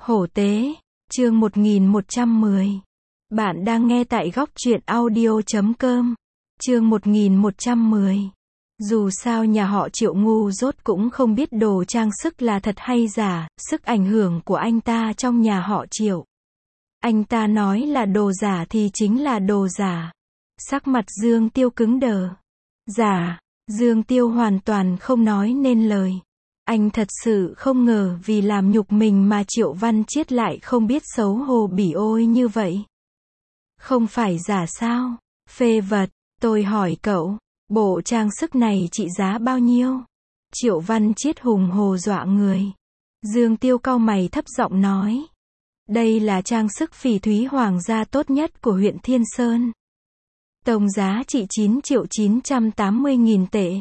Hổ tế, chương 1110. Bạn đang nghe tại góc truyện audio.com. Chương 1110. Dù sao nhà họ Triệu ngu dốt cũng không biết đồ trang sức là thật hay giả, sức ảnh hưởng của anh ta trong nhà họ Triệu. Anh ta nói là đồ giả thì chính là đồ giả. Sắc mặt Dương Tiêu cứng đờ. Giả, Dương Tiêu hoàn toàn không nói nên lời. Anh thật sự không ngờ vì làm nhục mình mà Triệu Văn Chiết lại không biết xấu hổ bỉ ôi như vậy. Không phải giả sao? Phê vật, tôi hỏi cậu, bộ trang sức này trị giá bao nhiêu? Triệu Văn Chiết hùng hổ dọa người. Dương Tiêu cau mày thấp giọng nói. Đây là trang sức phỉ thúy hoàng gia tốt nhất của huyện Thiên Sơn. Tổng giá trị 9.980.000 tệ.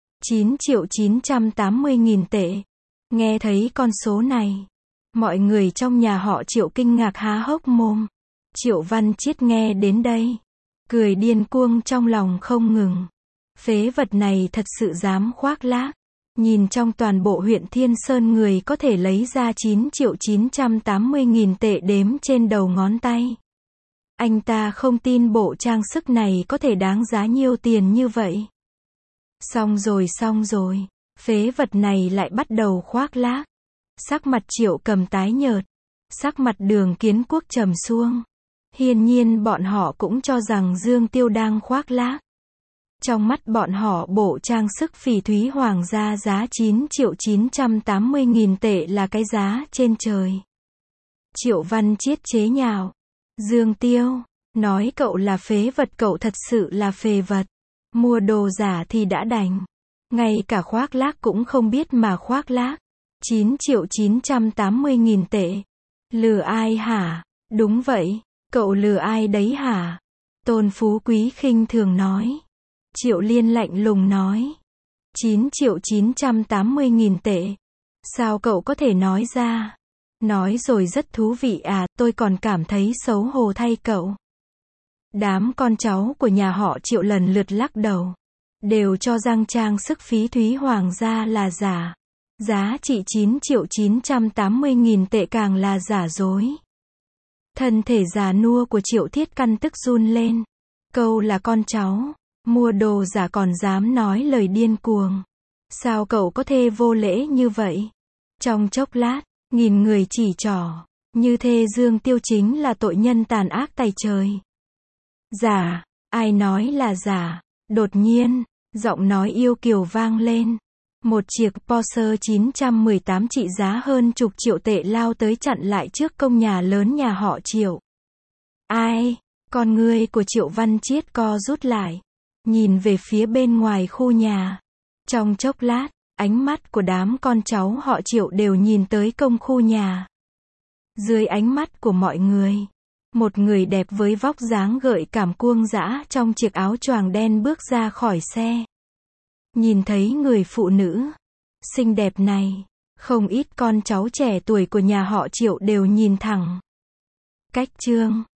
9.980.000 tệ. Nghe thấy con số này, mọi người trong nhà họ Triệu kinh ngạc há hốc mồm. Triệu Văn Chiết nghe đến đây, cười điên cuồng trong lòng không ngừng. Phế vật này thật sự dám khoác lác. Nhìn trong toàn bộ huyện Thiên Sơn người có thể lấy ra 9.980.000 tệ đếm trên đầu ngón tay. Anh ta không tin bộ trang sức này có thể đáng giá nhiều tiền như vậy. Xong rồi, phế vật này lại bắt đầu khoác lác. Sắc mặt Triệu Cầm tái nhợt, sắc mặt Đường Kiến Quốc trầm xuống. Hiển nhiên bọn họ cũng cho rằng Dương Tiêu đang khoác lác. Trong mắt bọn họ bộ trang sức phỉ thúy hoàng gia giá 9.980.000 tệ là cái giá trên trời. Triệu Văn Chiết chế nhạo. Dương Tiêu, nói cậu là phế vật, cậu thật sự là phế vật. Mua đồ giả thì đã đành, ngay cả khoác lác cũng không biết mà khoác lác. 9.980.000 tệ. Lừa ai hả? Đúng vậy, cậu lừa ai đấy hả? Tôn Phú Quý khinh thường nói. Triệu Liên lạnh lùng nói. 9.980.000 tệ. Sao cậu có thể nói ra? Nói rồi rất thú vị à, tôi còn cảm thấy xấu hổ thay cậu. Đám con cháu của nhà họ Triệu lần lượt lắc đầu. Đều cho rằng trang sức phí thúy hoàng gia là giả. Giá trị 9.980.000 tệ càng là giả dối. Thân thể già nua của Triệu Thiết Căn tức run lên. Câu là con cháu, mua đồ giả còn dám nói lời điên cuồng. Sao cậu có thể vô lễ như vậy? Trong chốc lát, nghìn người chỉ trỏ. Như thế Dương Tiêu chính là tội nhân tàn ác tày trời. Giả, ai nói là giả? Đột nhiên, giọng nói yêu kiều vang lên. Một chiếc Porsche 918 trị giá hơn chục triệu tệ lao tới chặn lại trước công nhà lớn nhà họ Triệu. Ai? Con ngươi của Triệu Văn Chiết co rút lại, nhìn về phía bên ngoài khu nhà. Trong chốc lát, ánh mắt của đám con cháu họ Triệu đều nhìn tới công khu nhà. Dưới ánh mắt của mọi người, một người đẹp với vóc dáng gợi cảm cuông dã trong chiếc áo choàng đen bước ra khỏi xe. Nhìn thấy người phụ nữ xinh đẹp này, không ít con cháu trẻ tuổi của nhà họ Triệu đều nhìn thẳng. Cách chương